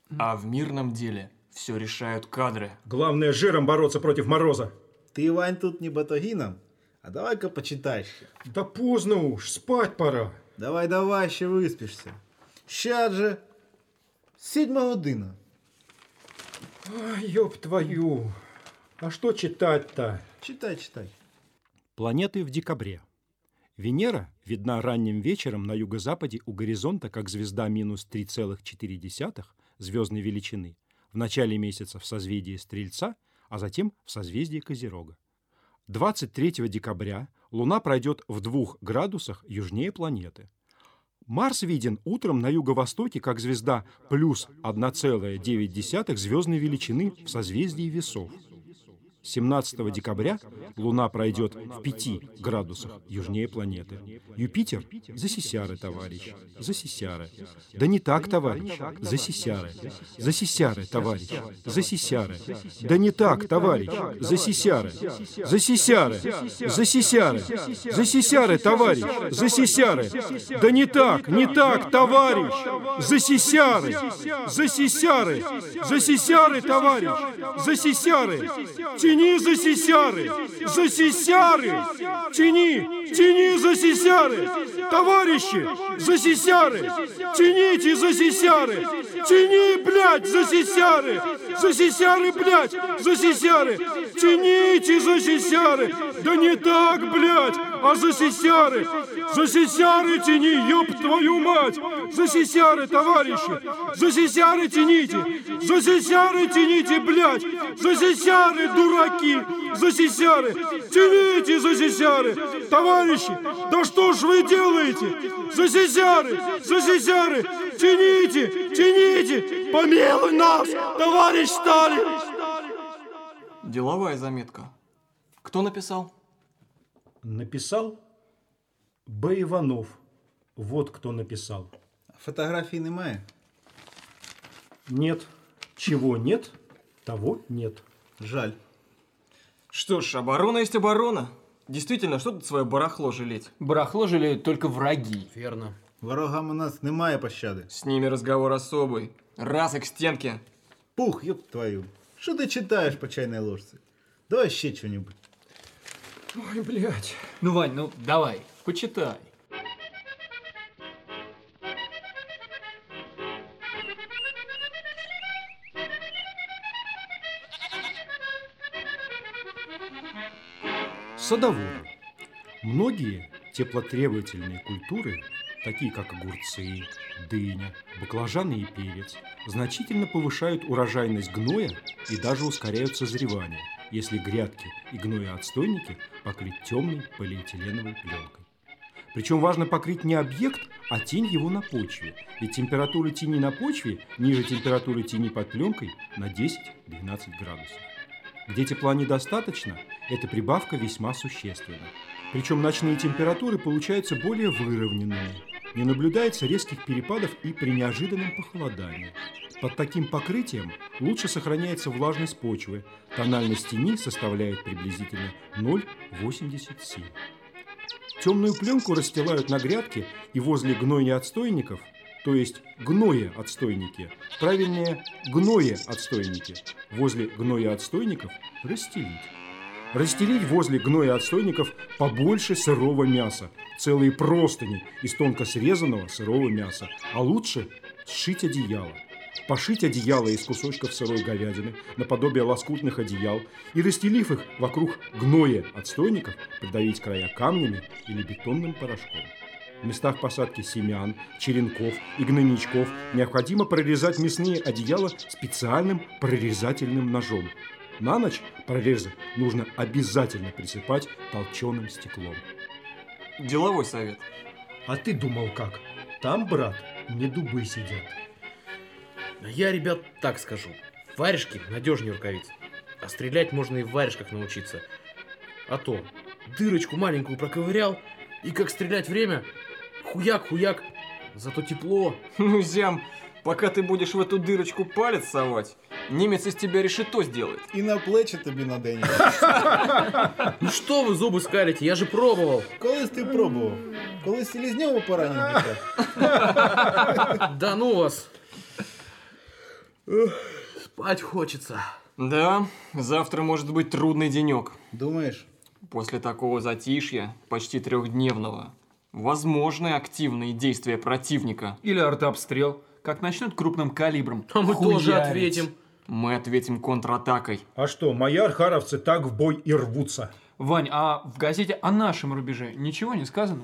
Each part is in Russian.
А в мирном деле все решают кадры. Главное, жиром бороться против мороза. Ты, Вань, тут не батагином, а давай-ка почитай. Да поздно уж, спать пора. Давай, ще виспишся. Щас же 7 година. Ай, ёб твою. А что читать-то? Читай. Планеты в декабре. Венера видна ранним вечером на юго-западе у горизонта как звезда минус 3,4 звездной величины, в начале месяца в созвездии Стрельца, а затем в созвездии Козерога. 23 декабря Луна пройдет в 2 градусах южнее планеты. Марс виден утром на юго-востоке как звезда плюс 1,9 звездной величины в созвездии Весов. 17 декабря Луна пройдет в 5 градусах южнее планеты. Юпитер – за сисяры, товарищ, за сисяры. Да не так, товарищ, за сисяры. За сисяры, товарищ, за сисяры. Да не так, товарищ, за сисяры. За сисяры, за сисяры. За сисяры, товарищ, за сисяры. Да не так, товарищ, за сисяры. За сисяры, за сисяры, товарищ, за сисяры. Тяни за сисяры! За сисяры! Тяни за сисяры! Товарищи! За сисяры! Тяните за сисяры! Тяни, блядь, за сисяры! За сисяры, блядь! За сисяры! Тяните за сисяры! Да не так, блядь, а за сисяры! За сисяры тяни, ёб твою мать! За сисяры, товарищи! За сисяры тяните! За сисяры тяните, блядь! За сисяры, дураки! За сисяры! Тяните за сисяры! Товарищи! Да что ж вы делаете? За сисяры! За сисяры! Тяните! Помилуй нас, товарищ Сталин! Деловая заметка. Кто написал? Написал Б. Иванов. Вот кто написал. Фотографій немає? Нет. Чего нет, того нет. Жаль. Что ж, оборона есть оборона. Действительно, что тут свое барахло жалеть? Барахло жалеют только враги. Верно. Ворогам у нас немає пощади. С ними разговор особый. Раз и к стенке. Пух, ёб твою. Что ты читаешь по чайной ложце? Давай ще что-нибудь. Ой, блядь. Ну, Вань, ну давай, почитай. Садоводы. Многие теплотребовательные культуры, такие как огурцы, дыня, баклажаны и перец, значительно повышают урожайность гноя и даже ускоряют созревание, если грядки и гноеотстойники покрыть темной полиэтиленовой пленкой. Причем важно покрыть не объект, а тень его на почве, ведь температура тени на почве ниже температуры тени под пленкой на 10-12 градусов. Где тепла недостаточно, эта прибавка весьма существенна. Причем ночные температуры получаются более выровненными. Не наблюдается резких перепадов и при неожиданном похолодании. Под таким покрытием лучше сохраняется влажность почвы. Тональность тени составляет приблизительно 0,87. Темную пленку расстилают на грядке и возле гнойне-отстойников, то есть гное-отстойники, правильнее гное-отстойники, возле гноя-отстойников расстелить. Расстелить возле гноя-отстойников побольше сырого мяса, целые простыни из тонко срезанного сырого мяса, а лучше сшить одеяло. Пошить одеяло из кусочков сырой говядины наподобие лоскутных одеял и, расстелив их вокруг гноя-отстойников, придавить края камнями или бетонным порошком. В местах посадки семян, черенков и гнойничков необходимо прорезать мясные одеяла специальным прорезательным ножом. На ночь прорезы нужно обязательно присыпать толченым стеклом. Деловой совет. А ты думал как? Там, брат, не дубы сидят. Я, ребят, так скажу. Варежки надежнее рукавиц. А стрелять можно и в варежках научиться. А то дырочку маленькую проковырял, и как стрелять время, хуяк-хуяк, зато тепло. Ну, зям, пока ты будешь в эту дырочку палец совать, немец из тебя решето сделает. І на плечі тобі надене. Ну что вы зубы скалите, я же пробовал. Колись ти пробував? Коли селезньову поранив? Да ну вас. Спать хочется. Да, завтра может быть трудный денек. Думаешь? После такого затишья, почти трехдневного, возможны активные действия противника. Или артобстрел. Как начнут крупным калибром. А мы тоже хуярить. ответим. Мы ответим контратакой. А что, мои архаровцы так в бой и рвутся. Вань, а в газете о нашем рубеже ничего не сказано?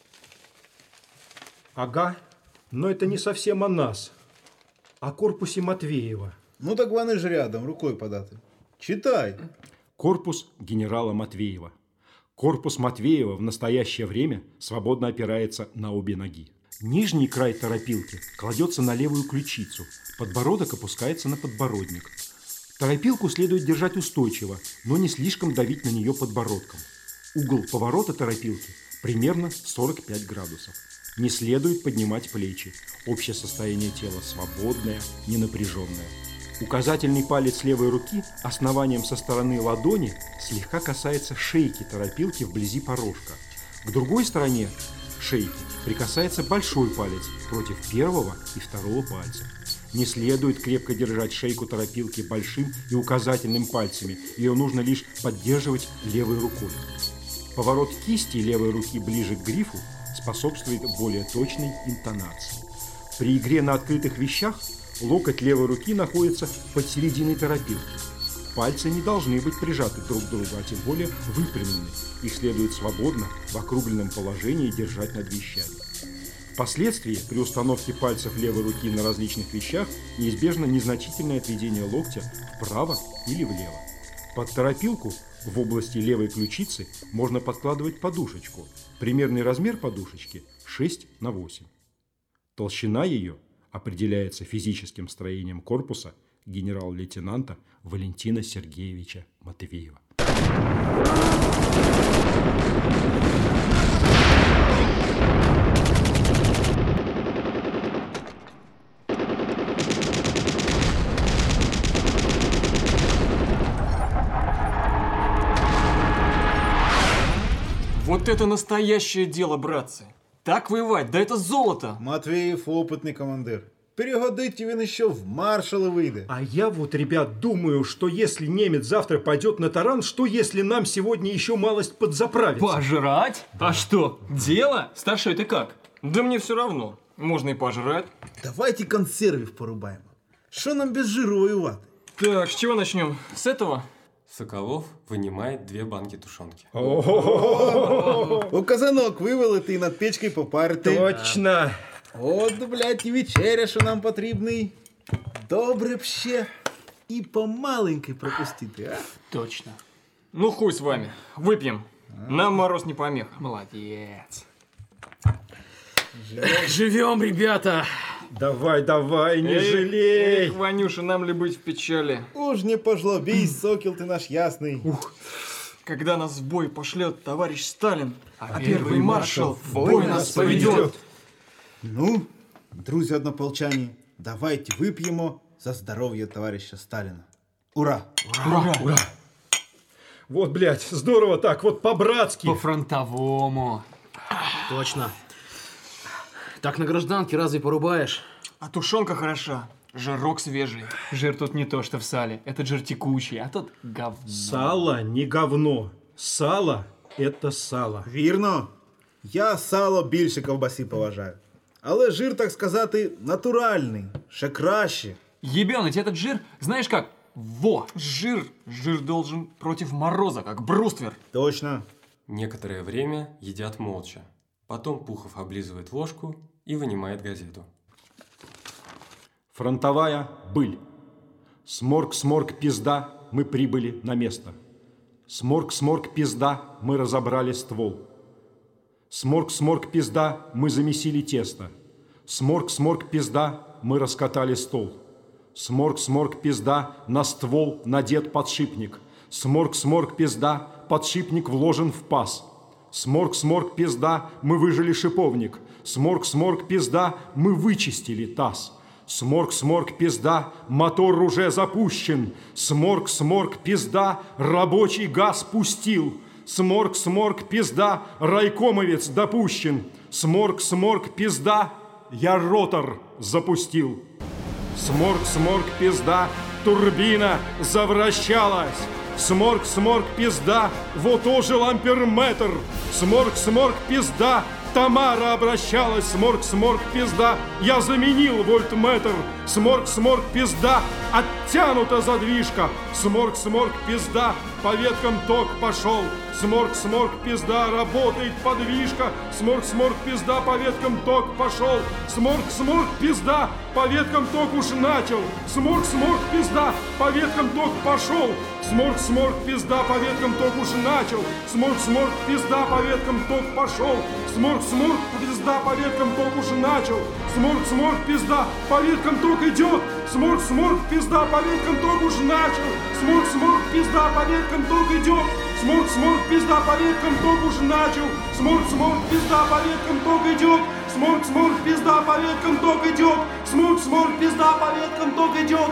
Ага, но это не совсем о нас, о корпусе Матвеева. Ну так вони ж рядом, рукой подати. Читай. Корпус генерала Матвеева. Корпус Матвеева в настоящее время свободно опирается на обе ноги. Нижний край торопилки кладется на левую ключицу, подбородок опускается на подбородник. Торопилку следует держать устойчиво, но не слишком давить на нее подбородком. Угол поворота торопилки примерно 45 градусов. Не следует поднимать плечи. Общее состояние тела свободное, ненапряженное. Указательный палец левой руки основанием со стороны ладони слегка касается шейки торопилки вблизи порожка. К другой стороне шейки прикасается большой палец против первого и второго пальцев. Не следует крепко держать шейку торопилки большим и указательным пальцами, ее нужно лишь поддерживать левой рукой. Поворот кисти левой руки ближе к грифу способствует более точной интонации. При игре на открытых вещах локоть левой руки находится под серединой торопилки. Пальцы не должны быть прижаты друг к другу, а тем более выпрямлены. Их следует свободно в округленном положении держать над вещами. Впоследствии, при установке пальцев левой руки на различных вещах, неизбежно незначительное отведение локтя вправо или влево. Под торопилку в области левой ключицы можно подкладывать подушечку. Примерный размер подушечки 6×8. Толщина ее определяется физическим строением корпуса генерал-лейтенанта Валентина Сергеевича Матвеева. Вот это настоящее дело, братцы. Так воевать, да это золото. Матвеев опытний командир. Перегодить він ще в маршали вийде. А я вот, ребят, думаю, что если немец завтра пойдет на таран, что если нам сегодня еще малость подзаправиться? Пожрать? А что, дело? Старшой, ты как? Да мне все равно. Можно и пожрать. Давайте консервів порубаємо. Що нам без жиру воювати? Так, с чего начнем? С этого? Соколов вынимает 2 банки тушенки. У казанок вивелити і над печкою попарити. Точно. От, блядь, і вечеря, що нам потрібний. Добре б ще і помаленьки пропустити, а? Точно. Ну хуй с вами. Выпьем. Нам мороз не помеха. Молодец. Живем, ребята. Давай, давай, не жалей. Эх, Ванюша, нам ли быть в печали? Уж не пожлобись, сокіл ти наш ясний. Когда нас в бой пошлет товарищ Сталин, А первый маршал в бой нас поведет. Ну, друзі однополчані, давайте вип'ємо за здоров'я товариша Сталіна. Ура! Ура! Вот, блядь, здорово так, вот по-братски. По-фронтовому. Точно. Так на гражданке разве порубаешь? А тушенка хороша, жирок свежий. Жир тут не то, что в сале. Этот жир текучий, а тут говно. Сало не говно. Сало – это сало. Вірно. Я сало більше ковбаси поважаю. Але жир, так сказати, натуральний, ще краще. Ебёнуть, этот жир, знаешь как? Во! Жир должен против мороза, как бруствер. Точно. Некоторое время едят молча. Потом Пухов облизывает ложку и вынимает газету. Фронтовая быль. Сморк-сморк пизда, мы прибыли на место. Сморк-сморк пизда, мы разобрали ствол. Сморк-сморк пизда, мы замесили тесто. Сморк-сморк пизда, мы раскатали стол. Сморк-сморк пизда, на ствол надет подшипник. Сморк-сморк пизда, подшипник вложен в паз. Сморк-сморк пизда, мы выжили шиповник. Сморк-сморк пизда, мы вычистили таз. Сморк-сморк пизда, мотор уже запущен. Сморк-сморк пизда, рабочий газ пустил. Сморк-сморк пизда, райкомовец допущен. Сморк-сморк пизда, я ротор запустил. Сморк, пизда, турбина завращалась. Сморк, пизда, вот ожил амперметр. Сморк, пизда, Тамара обращалась. Сморк, пизда, я заменил вольтметр. Сморк, пизда, оттянута задвижка. Сморк, пизда, по веткам ток пошел. Сморк, пизда, работает подвижка. Сморк, пизда, по веткам ток пошел. Сморк, пизда, по веткам ток уж начал. Сморк, пизда, по веткам ток пошел. Сморк, пизда, по веткам ток уж начал. Сморк, пизда, по веткам ток пошел. Сморк, пизда, по веткам ток уж начал. Сморк, пизда, по веткам ток идет. Сморк, пизда, по веткам ток уж начал. Сморк, пизда, по веткам ток идет. Сморк, пизда, по веткам ток уж начал. Сморк, пизда, по веткам ток идет. Сморк, пизда, по веткам ток идет. Сморк, пизда, по веткам ток идет.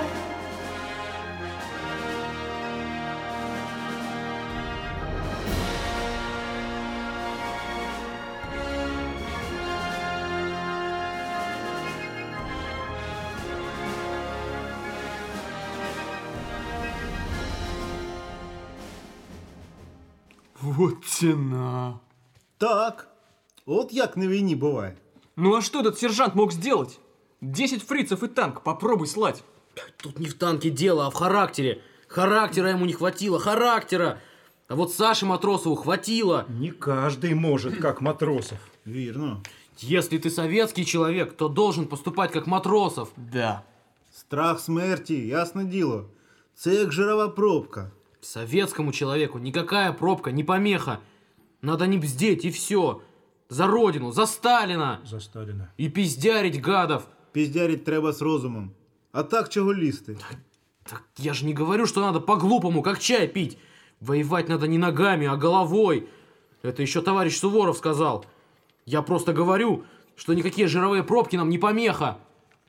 Вот тяна. Так, от як на війні буває. Ну а что этот сержант мог сделать? 10 фрицев и танк, попробуй слать. Тут не в танке дело, а в характере. Характера ему не хватило, характера. А вот Саше Матросову хватило. Не каждый может, как Матросов. Вірно. Если ты советский человек, то должен поступать как Матросов. Да. Страх смерті, ясне діло. Це як жирова пробка. Советскому человеку никакая пробка не помеха. Надо не бздеть и все. За родину, за Сталина. За Сталина. И пиздярить гадов. Піздярить треба з розумом. А так чого лізти? Так я же не говорю, что надо по-глупому, как чай пить. Воевать надо не ногами, а головой. Это еще товарищ Суворов сказал. Я просто говорю, что никакие жировые пробки нам не помеха.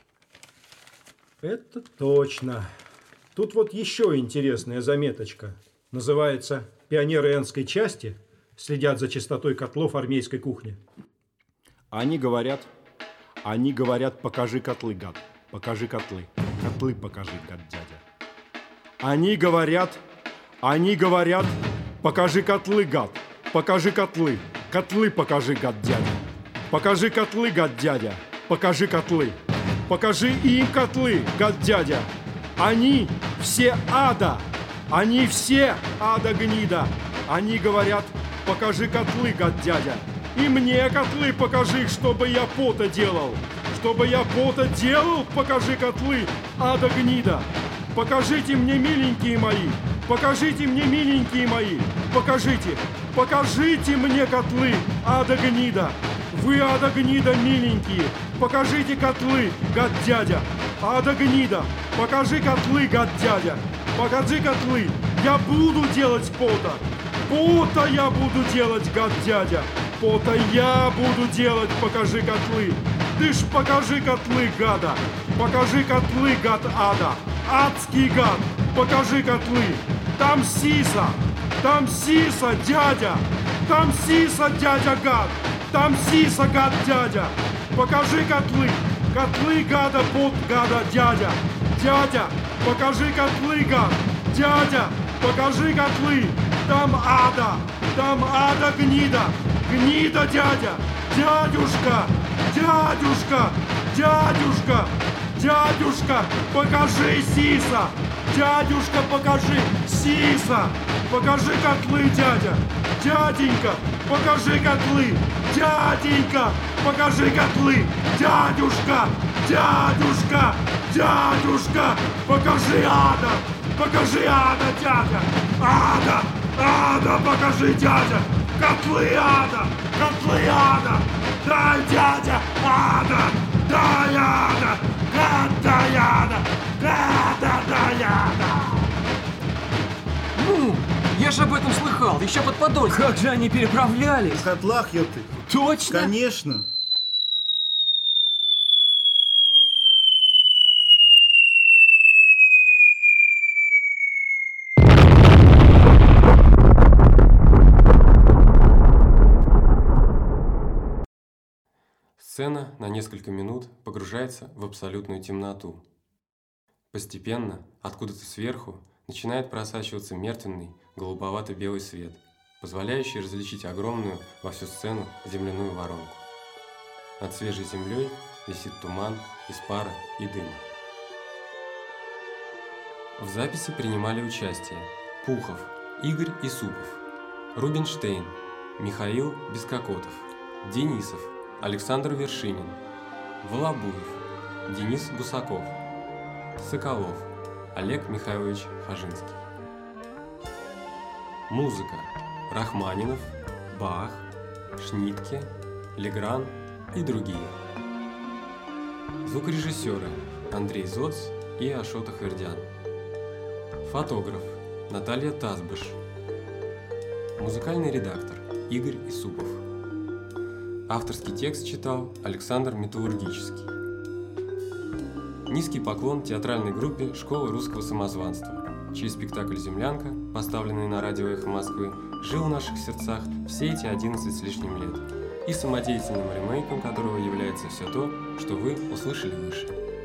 Это точно. Тут вот еще интересная заметочка. Называется «Пионеры Энской части следят за чистотой котлов армейской кухни». Они говорят, покажи котлы, гад, покажи котлы. Котлы покажи, гад, дядя. Они говорят, покажи котлы, гад, покажи котлы. Котлы покажи, гад, дядя. Покажи котлы, гад, дядя, покажи котлы. Покажи им котлы, гад, дядя. Они все ада, гнида. Они говорят, покажи котлы, гад, дядя. И мне котлы покажи, чтобы я пота делал. Чтобы я пота делал, покажи котлы, ада, гнида. Покажите мне, миленькие мои, покажите мне, миленькие мои. Покажите мне котлы, ада, гнида. Вы, ада, гнида, миленькие, покажите котлы, гад, дядя. Ада, гнида, покажи котлы, гад, дядя. Покажи котлы, я буду делать пота. Пота я буду делать, гад, дядя. Пота я буду делать, покажи котлы. Ты ж покажи котлы, гада. Покажи котлы, гад, ада. Адский гад, покажи котлы. Там сиса, дядя. Там сиса, дядя, гад. Там сиса, гад, дядя. Покажи котлы. Котлы, гада, пот, гада, дядя. Дядя, покажи котлы, гад. Дядя, покажи котлы. Там ада, гнида. Гнида, дядя. Дядюшка, покажи сиса. Дядюшка, покажи сиса. Покажи котлы, дядя. Дяденька, покажи котлы. Дяденька, покажи котлы. Дядюшка, покажи ада. Покажи ада, дядя. Ада, покажи, дядя. Котлы ада. Дай, дядя, ада. Дай, ада. Дай, ада. Дай, ада. Ну, я же об этом слыхал, еще под Подольском. Как же они переправлялись? В котлах я ти. Точно? Конечно. Сцена на несколько минут погружается в абсолютную темноту. Постепенно, откуда-то сверху, начинает просачиваться мертвенный голубовато-белый свет, позволяющий различить огромную во всю сцену земляную воронку. Над свежей землей висит туман из пара и дыма. В записи принимали участие Пухов, Игорь Исупов, Рубинштейн, Михаил Бескокотов, Денисов, Александр Вершинин, Волобуев, Денис Гусаков, Соколов, Олег Михайлович Хажинский. Музыка: Рахманинов, Бах, Шнитке, Легран и другие. Звукорежиссеры: Андрей Зоц и Ашота Хвердян. Фотограф: Наталья Тазбыш. Музыкальный редактор: Игорь Исупов. Авторский текст читал Александр Металлургический. Низкий поклон театральной группе «Школы русского самозванства», чей спектакль «Землянка», поставленный на радио «Эхо Москвы», жил в наших сердцах все эти 11 с лишним лет, и самодеятельным ремейком которого является все то, что вы услышали выше.